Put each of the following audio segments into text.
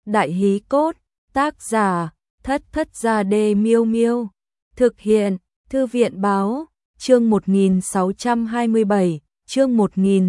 Đại hí cốt, tác giả, Thất Thất Gia Đê Miêu Miêu. Thực hiện, Thư viện báo, chương 1627, chương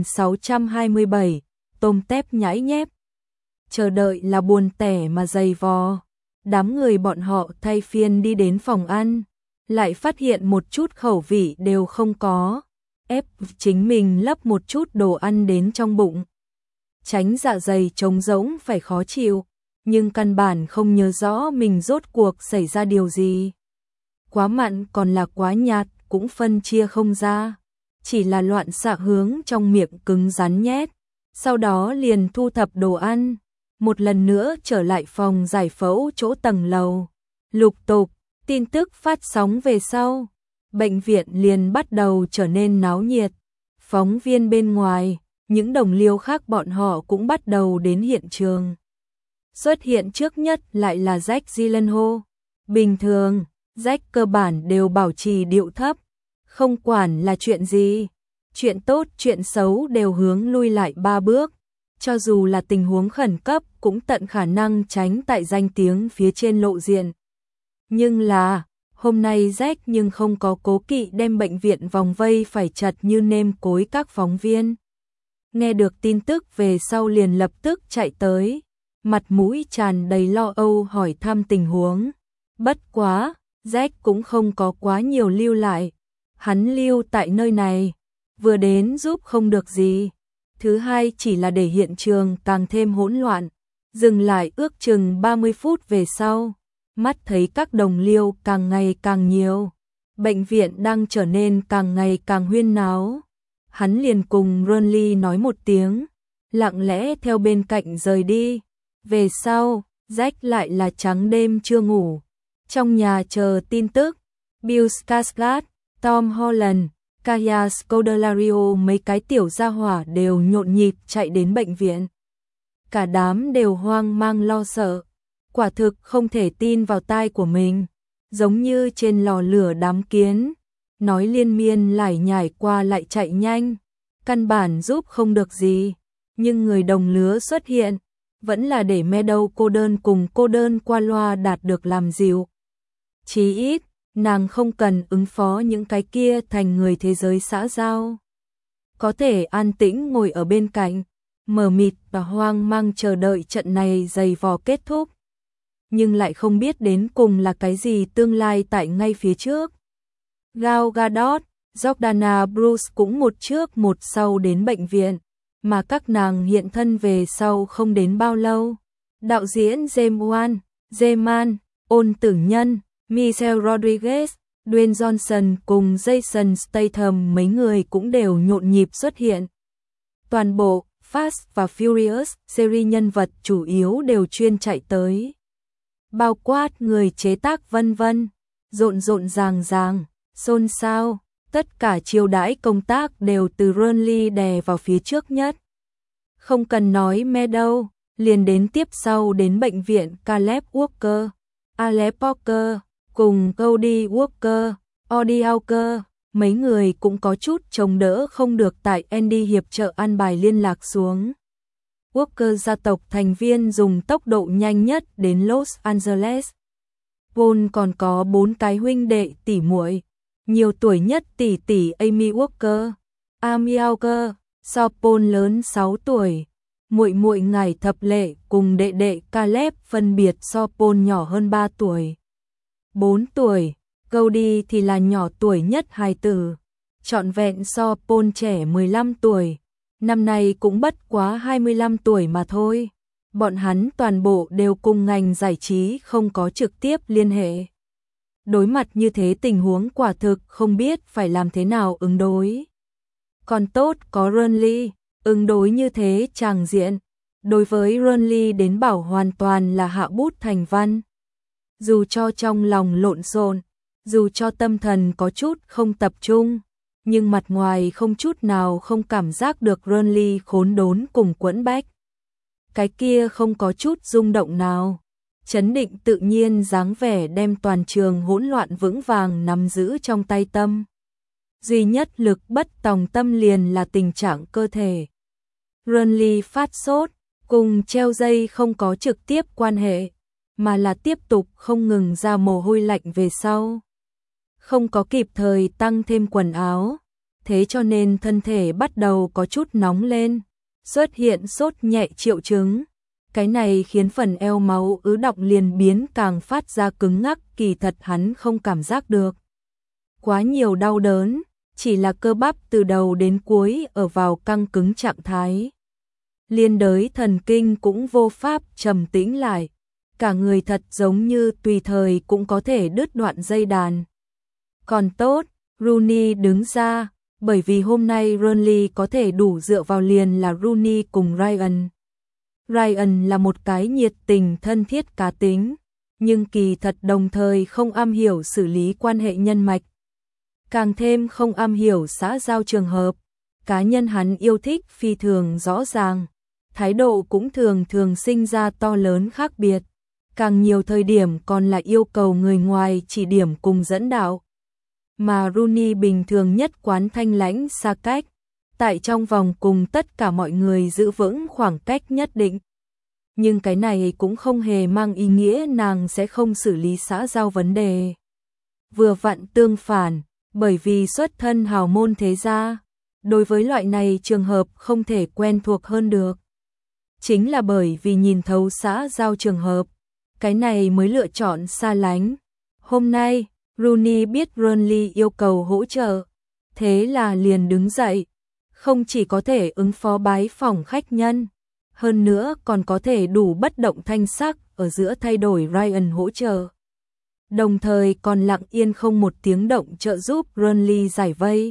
1627, tôm tép nhãi nhép. Chờ đợi là buồn tẻ mà dày vò. Đám người bọn họ thay phiên đi đến phòng ăn, lại phát hiện một chút khẩu vị đều không có, ép chính mình lấp một chút đồ ăn đến trong bụng. Tránh dạ dày trống rỗng phải khó chịu, nhưng căn bản không nhớ rõ mình rốt cuộc xảy ra điều gì. Quá mặn còn là quá nhạt cũng phân chia không ra, chỉ là loạn xạ hướng trong miệng cứng rắn nhét, sau đó liền thu thập đồ ăn, một lần nữa trở lại phòng giải phẫu chỗ tầng lầu. Lục tục, tin tức phát sóng về sau, bệnh viện liền bắt đầu trở nên náo nhiệt. Phóng viên bên ngoài, những đồng liêu khác bọn họ cũng bắt đầu đến hiện trường. Xuất hiện trước nhất lại là Jack Gyllenhaal. Bình thường, Jack cơ bản đều bảo trì điệu thấp, không quản là chuyện gì, chuyện tốt chuyện xấu đều hướng lui lại 3 bước, cho dù là tình huống khẩn cấp cũng tận khả năng tránh tại danh tiếng phía trên lộ diện. Nhưng là, hôm nay Jack nhưng không có cố kỵ đem bệnh viện vòng vây phải chật như nêm cối các phóng viên. Nghe được tin tức về sau liền lập tức chạy tới, mặt mũi tràn đầy lo âu hỏi thăm tình huống. Bất quá, Jack cũng không có quá nhiều lưu lại, hắn lưu tại nơi này, vừa đến giúp không được gì, thứ hai chỉ là để hiện trường càng thêm hỗn loạn. Dừng lại ước chừng 30 phút về sau, mắt thấy các đồng liêu càng ngày càng nhiều, bệnh viện đang trở nên càng ngày càng huyên náo. Hắn liền cùng Ronly nói một tiếng, lặng lẽ theo bên cạnh rời đi. Về sau, Jack lại là trắng đêm chưa ngủ, trong nhà chờ tin tức. Bill Skarsgård, Tom Holland, Kaya Scodelario mấy cái tiểu gia hỏa đều nhộn nhịp chạy đến bệnh viện. Cả đám đều hoang mang lo sợ, quả thực không thể tin vào tai của mình, giống như trên lò lửa đám kiến, nói liên miên lải nhải qua lại chạy nhanh, căn bản giúp không được gì, nhưng người đồng lứa xuất hiện, vẫn là để Meadow cô đơn cùng cô đơn qua loa đạt được làm dịu. Chí ít, nàng không cần ứng phó những cái kia thành người thế giới xã giao. Có thể an tĩnh ngồi ở bên cạnh, mờ mịt và hoang mang chờ đợi trận này dày vò kết thúc. Nhưng lại không biết đến cùng là cái gì tương lai tại ngay phía trước. Gal Gadot, Jordana Brewster cũng một trước một sau đến bệnh viện, mà các nàng hiện thân về sau không đến bao lâu. Đạo diễn James Wan, Zeman, Ôn Tử Nhân, Michelle Rodriguez, Dwayne Johnson cùng Jason Statham mấy người cũng đều nhộn nhịp xuất hiện. Toàn bộ Fast và Furious series nhân vật chủ yếu đều chuyên chạy tới. Bao quát người chế tác vân vân, rộn rộn ràng ràng, xôn xao, tất cả chiêu đãi công tác đều từ Ronly đè vào phía trước nhất. Không cần nói Meadow, liền đến tiếp sau đến bệnh viện Caleb Walker, Alec Parker, cùng Cody Walker, Audie Walker, mấy người cũng có chút chống đỡ không được tại Andy hiệp trợ an bài liên lạc xuống. Walker gia tộc thành viên dùng tốc độ nhanh nhất đến Los Angeles. Paul còn có 4 cái huynh đệ tỷ muội, nhiều tuổi nhất tỷ tỷ Amy Walker, Amy Walker, so Paul lớn 6 tuổi. Muội muội Ngải Thập Lệ cùng đệ đệ Caleb phân biệt so Paul nhỏ hơn 3 tuổi. 4 tuổi, Cody thì là nhỏ tuổi nhất hài tử, trọn vẹn so Paul trẻ 15 tuổi. Năm nay cũng bất quá 25 tuổi mà thôi. Bọn hắn toàn bộ đều cùng ngành giải trí không có trực tiếp liên hệ. Đối mặt như thế tình huống quả thực không biết phải làm thế nào ứng đối. Còn tốt có Ronly, ứng đối như thế tràng diện. Đối với Ronly đến bảo hoàn toàn là hạ bút thành văn. Dù cho trong lòng lộn xộn, dù cho tâm thần có chút không tập trung, nhưng mặt ngoài không chút nào không cảm giác được Ronly khốn đốn cùng quẫn bách. Cái kia không có chút rung động nào, chấn định tự nhiên dáng vẻ đem toàn trường hỗn loạn vững vàng nắm giữ trong tay tâm. Duy nhất lực bất tòng tâm liền là tình trạng cơ thể. Ronly phát sốt, cùng treo dây không có trực tiếp quan hệ, mà là tiếp tục không ngừng ra mồ hôi lạnh về sau. Không có kịp thời tăng thêm quần áo, thế cho nên thân thể bắt đầu có chút nóng lên, xuất hiện sốt nhẹ triệu chứng. Cái này khiến phần eo máu ứ đọng liền biến càng phát ra cứng ngắc, kỳ thật hắn không cảm giác được quá nhiều đau đớn, chỉ là cơ bắp từ đầu đến cuối ở vào căng cứng trạng thái. Liên đới thần kinh cũng vô pháp trầm tĩnh lại, cả người thật giống như tùy thời cũng có thể đứt đoạn dây đàn. Còn tốt, Rooney đứng ra, bởi vì hôm nay Burnley có thể đủ dựa vào liền là Rooney cùng Ryan. Ryan là một cái nhiệt tình thân thiết cá tính, nhưng kỳ thật đồng thời không am hiểu xử lý quan hệ nhân mạch. Càng thêm không am hiểu xã giao trường hợp, cá nhân hắn yêu thích phi thường rõ ràng, thái độ cũng thường thường sinh ra to lớn khác biệt, càng nhiều thời điểm còn là yêu cầu người ngoài chỉ điểm cùng dẫn đạo. Mà Rooney bình thường nhất quán thanh lãnh xa cách, tại trong vòng cùng tất cả mọi người giữ vững khoảng cách nhất định. Nhưng cái này cũng không hề mang ý nghĩa nàng sẽ không xử lý xã giao vấn đề. Vừa vặn tương phản, bởi vì xuất thân hào môn thế gia, đối với loại này trường hợp không thể quen thuộc hơn được. Chính là bởi vì nhìn thấu xã giao trường hợp, cái này mới lựa chọn xa lánh. Hôm nay, Rooney biết Burnley yêu cầu hỗ trợ, thế là liền đứng dậy, không chỉ có thể ứng phó bái phỏng khách nhân, hơn nữa còn có thể đủ bất động thanh sắc ở giữa thay đổi Ryan hỗ trợ. Đồng thời còn lặng yên không một tiếng động trợ giúp Burnley giải vây,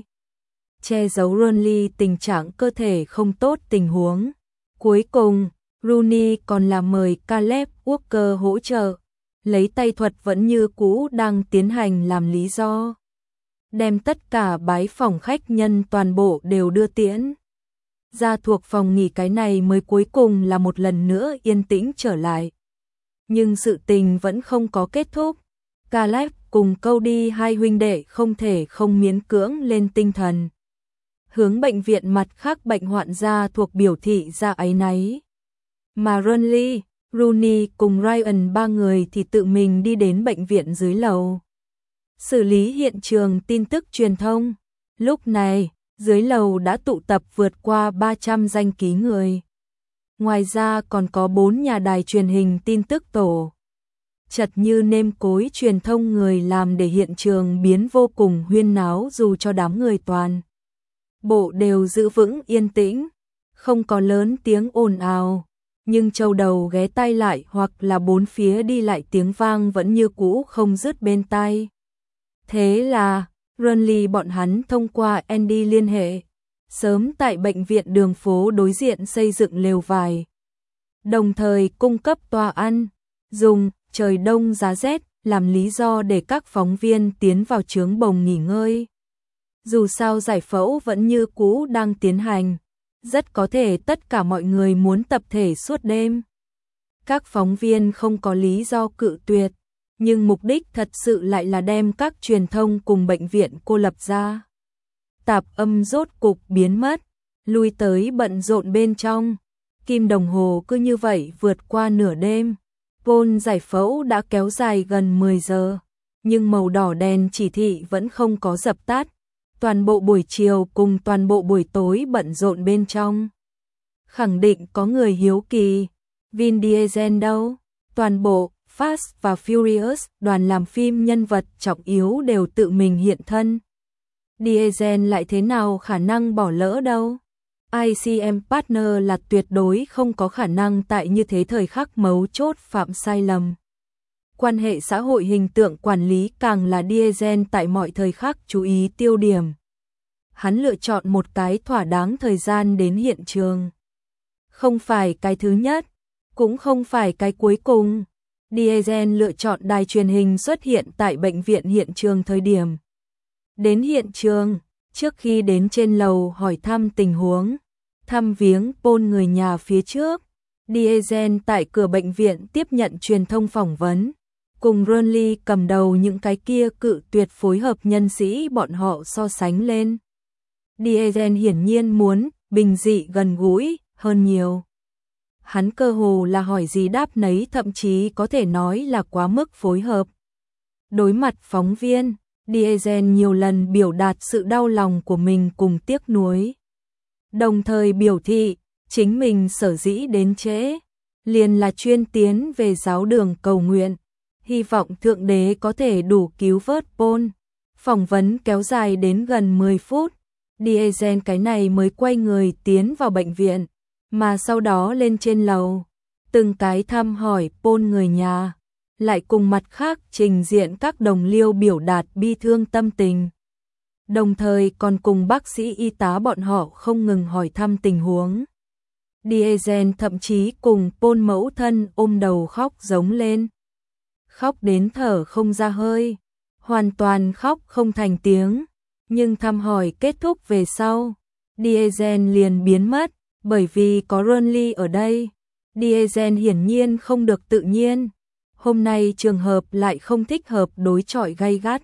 che giấu Burnley tình trạng cơ thể không tốt tình huống. Cuối cùng, Rooney còn là mời Caleb Walker hỗ trợ, lấy tay thuật vẫn như cũ đang tiến hành làm lý do, đem tất cả bái phỏng khách nhân toàn bộ đều đưa tiễn ra thuộc phòng nghỉ, cái này mới cuối cùng là một lần nữa yên tĩnh trở lại. Nhưng sự tình vẫn không có kết thúc. Caleb cùng Cody hai huynh đệ không thể không miễn cưỡng lên tinh thần, hướng bệnh viện mặt khác bệnh hoạn gia thuộc biểu thị ra áy náy. Mà Burnley, Rooney cùng Ryan ba người thì tự mình đi đến bệnh viện dưới lầu, xử lý hiện trường tin tức truyền thông. Lúc này, dưới lầu đã tụ tập vượt qua 300 danh ký người. Ngoài ra còn có 4 nhà đài truyền hình tin tức tổ. Chật như nêm cối truyền thông người làm để hiện trường biến vô cùng huyên náo, dù cho đám người toàn bộ đều giữ vững yên tĩnh, không có lớn tiếng ồn ào, nhưng châu đầu ghé tai lại hoặc là bốn phía đi lại tiếng vang vẫn như cũ không dứt bên tai. Thế là, Burnley bọn hắn thông qua Andy liên hệ, sớm tại bệnh viện đường phố đối diện xây dựng lều vải, đồng thời cung cấp toa ăn, dùng trời đông giá rét làm lý do để các phóng viên tiến vào chướng bồng nghỉ ngơi. Dù sao giải phẫu vẫn như cũ đang tiến hành, rất có thể tất cả mọi người muốn tập thể suốt đêm. Các phóng viên không có lý do cự tuyệt, nhưng mục đích thật sự lại là đem các truyền thông cùng bệnh viện cô lập ra. Tạp âm rốt cục biến mất, lui tới bận rộn bên trong. Kim đồng hồ cứ như vậy vượt qua nửa đêm. Paul giải phẫu đã kéo dài gần 10 giờ, nhưng màu đỏ đèn chỉ thị vẫn không có dập tắt. Toàn bộ buổi chiều cùng toàn bộ buổi tối bận rộn bên trong. Khẳng định có người hiếu kỳ, Vin Diesel đâu? Toàn bộ Fast và Furious đoàn làm phim nhân vật trọng yếu đều tự mình hiện thân. Diesel lại thế nào khả năng bỏ lỡ đâu? ICM Partner là tuyệt đối không có khả năng tại như thế thời khắc mấu chốt phạm sai lầm. Quan hệ xã hội hình tượng quản lý càng là Diesel tại mọi thời khắc chú ý tiêu điểm. Hắn lựa chọn một cái thỏa đáng thời gian đến hiện trường. Không phải cái thứ nhất, cũng không phải cái cuối cùng. Diesel lựa chọn đài truyền hình xuất hiện tại bệnh viện hiện trường thời điểm. Đến hiện trường, trước khi đến trên lầu hỏi thăm tình huống, thăm viếng Paul người nhà phía trước, Diesel tại cửa bệnh viện tiếp nhận truyền thông phỏng vấn, cùng Burnley cầm đầu những cái kia cự tuyệt phối hợp nhân sĩ bọn họ so sánh lên. Diesel hiển nhiên muốn bình dị gần gũi hơn nhiều. Hắn cơ hồ là hỏi gì đáp nấy, thậm chí có thể nói là quá mức phối hợp. Đối mặt phóng viên, Diesel nhiều lần biểu đạt sự đau lòng của mình cùng tiếc nuối. Đồng thời biểu thị, chính mình sở dĩ đến trễ, liền là chuyên tiến về giáo đường cầu nguyện, hy vọng Thượng Đế có thể đủ cứu vớt Paul. Phỏng vấn kéo dài đến gần 10 phút, Diesel cái này mới quay người tiến vào bệnh viện, mà sau đó lên trên lầu, từng cái thăm hỏi Paul người nhà, lại cùng mặt khác trình diện các đồng liêu biểu đạt bi thương tâm tình. Đồng thời còn cùng bác sĩ y tá bọn họ không ngừng hỏi thăm tình huống. Diesel thậm chí cùng Paul mẫu thân ôm đầu khóc giống lên. Khóc đến thở không ra hơi, hoàn toàn khóc không thành tiếng, nhưng thăm hỏi kết thúc về sau, Diesel liền biến mất, bởi vì có Ronly ở đây. Diesel hiển nhiên không được tự nhiên, hôm nay trường hợp lại không thích hợp đối chọi gay gắt.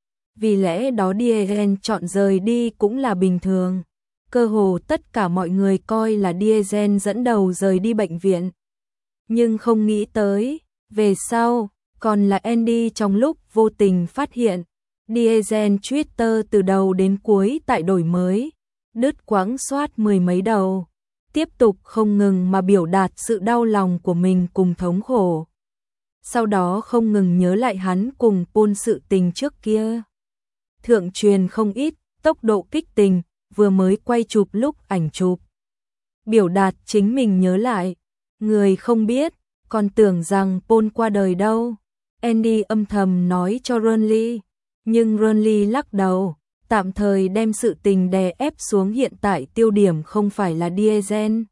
Vì lẽ đó Diesel chọn rời đi cũng là bình thường. Cơ hồ tất cả mọi người coi là Diesel dẫn đầu rời đi bệnh viện. Nhưng không nghĩ tới, về sau, còn là Andy trong lúc vô tình phát hiện, Diesel Twitter từ đầu đến cuối tại đổi mới, đứt quãng soát mười mấy đầu, tiếp tục không ngừng mà biểu đạt sự đau lòng của mình cùng thống khổ. Sau đó không ngừng nhớ lại hắn cùng Paul sự tình trước kia. Thượng truyền không ít, tốc độ kích tình, vừa mới quay chụp lúc ảnh chụp. Biểu đạt chính mình nhớ lại, người không biết, còn tưởng rằng Paul qua đời đâu. Andy âm thầm nói cho Ronly, nhưng Ronly lắc đầu, tạm thời đem sự tình đè ép xuống, hiện tại tiêu điểm không phải là Diesel,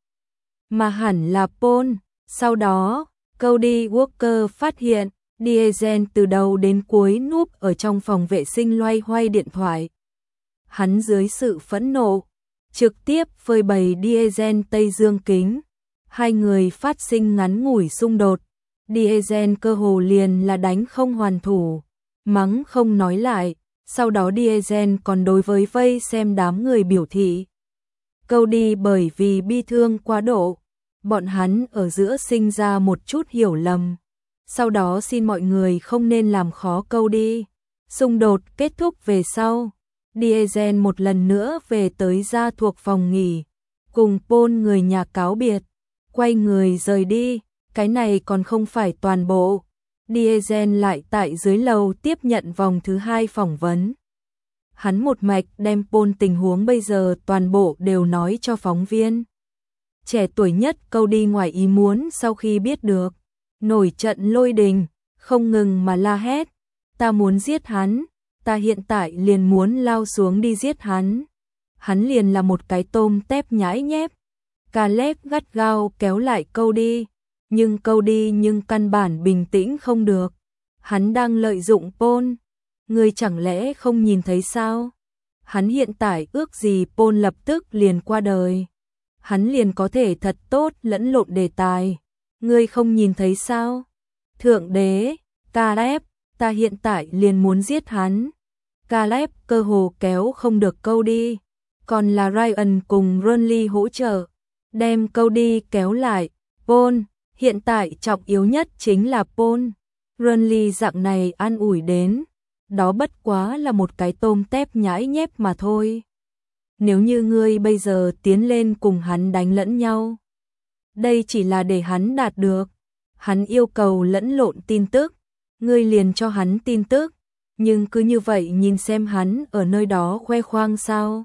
mà hẳn là Paul. Sau đó, Cody Walker phát hiện, Diesel từ đầu đến cuối núp ở trong phòng vệ sinh loay hoay điện thoại. Hắn dưới sự phẫn nộ, trực tiếp phơi bày Diesel Tây Dương kính. Hai người phát sinh ngắn ngủi xung đột. Diesel cơ hồ liền là đánh không hoàn thủ, mắng không nói lại. Sau đó Diesel còn đối với vây xem đám người biểu thị. Cody bởi vì bi thương quá độ, bọn hắn ở giữa sinh ra một chút hiểu lầm. Sau đó xin mọi người không nên làm khó Cody. Xung đột kết thúc về sau, Diesel một lần nữa về tới gia thuộc phòng nghỉ, cùng Paul người nhà cáo biệt, quay người rời đi. Cái này còn không phải toàn bộ. Diesel lại tại dưới lầu tiếp nhận vòng thứ 2 phỏng vấn. Hắn một mạch đem Paul tình huống bây giờ toàn bộ đều nói cho phóng viên. Trẻ tuổi nhất Cody ngoài ý muốn sau khi biết được, nổi trận lôi đình, không ngừng mà la hét, ta muốn giết hắn, ta hiện tại liền muốn lao xuống đi giết hắn. Hắn liền là một cái tôm tép nhãi nhép. Caleb gắt gao kéo lại Cody, nhưng Cody căn bản bình tĩnh không được. Hắn đang lợi dụng Paul, người chẳng lẽ không nhìn thấy sao? Hắn hiện tại ước gì Paul lập tức liền qua đời, hắn liền có thể thật tốt lẫn lộn đề tài. Ngươi không nhìn thấy sao? Thượng Đế, Caleb, ta hiện tại liền muốn giết hắn. Caleb cơ hồ kéo không được Cody, còn là Ryan cùng Ronly hỗ trợ, đem Cody kéo lại. Paul, hiện tại trọng yếu nhất chính là Paul. Ronly dạng này an ủi đến, đó bất quá là một cái tôm tép nhãi nhép mà thôi. Nếu như ngươi bây giờ tiến lên cùng hắn đánh lẫn nhau, đây chỉ là để hắn đạt được. Hắn yêu cầu lẫn lộn tin tức, ngươi liền cho hắn tin tức, nhưng cứ như vậy nhìn xem hắn ở nơi đó khoe khoang sao?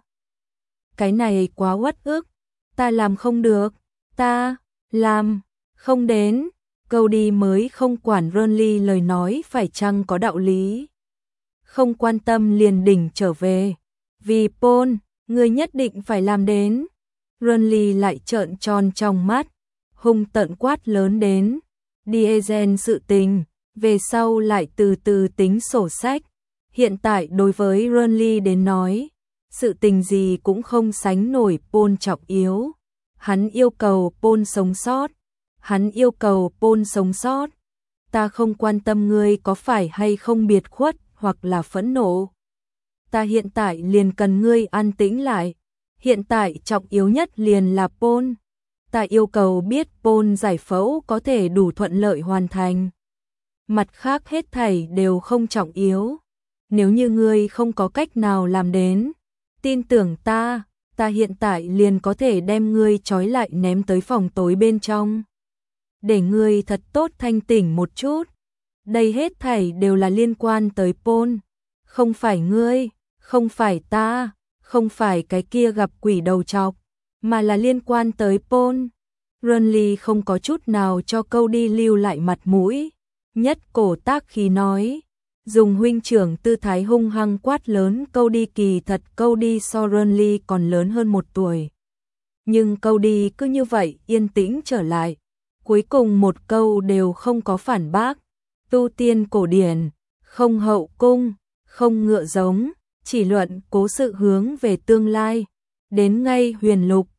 Cái này quá uất ức, ta làm không được, ta làm không đến. Cody mới không quản Ronly lời nói phải chăng có đạo lý, không quan tâm liền đỉnh trở về. Vì Paul, ngươi nhất định phải làm đến. Ronly lại trợn tròn trong mắt, hung tợn quát lớn đến. Diesel sự tình, về sau lại từ từ tính sổ sách. Hiện tại đối với Ronly đến nói, sự tình gì cũng không sánh nổi Paul trọng yếu. Hắn yêu cầu Paul sống sót. Hắn yêu cầu Paul sống sót. Ta không quan tâm ngươi có phải hay không biệt khuất hoặc là phẫn nộ. Ta hiện tại liền cần ngươi an tĩnh lại. Hiện tại trọng yếu nhất liền là Paul. ta yêu cầu biết Paul giải phẫu có thể đủ thuận lợi hoàn thành. Mặt khác hết thảy đều không trọng yếu. Nếu như ngươi không có cách nào làm đến, tin tưởng ta hiện tại liền có thể đem ngươi trói lại ném tới phòng tối bên trong. Để ngươi thật tốt thanh tỉnh một chút. Đây hết thảy đều là liên quan tới Paul. Không phải ngươi, không phải ta, không phải cái kia gặp quỷ đầu trọc, mà là liên quan tới Paul. Renly không có chút nào cho Cody lưu lại mặt mũi. Nhất cổ tác khí nói. Dùng huynh trưởng tư thái hung hăng quát lớn Cody, kỳ thật Cody so Renly còn lớn hơn 1 tuổi. Nhưng Cody cứ như vậy yên tĩnh trở lại. Cuối cùng một câu đều không có phản bác. Tu tiên cổ điển, không hậu cung, không ngựa giống, chỉ luận cố sự hướng về tương lai. Đến ngay huyền lục,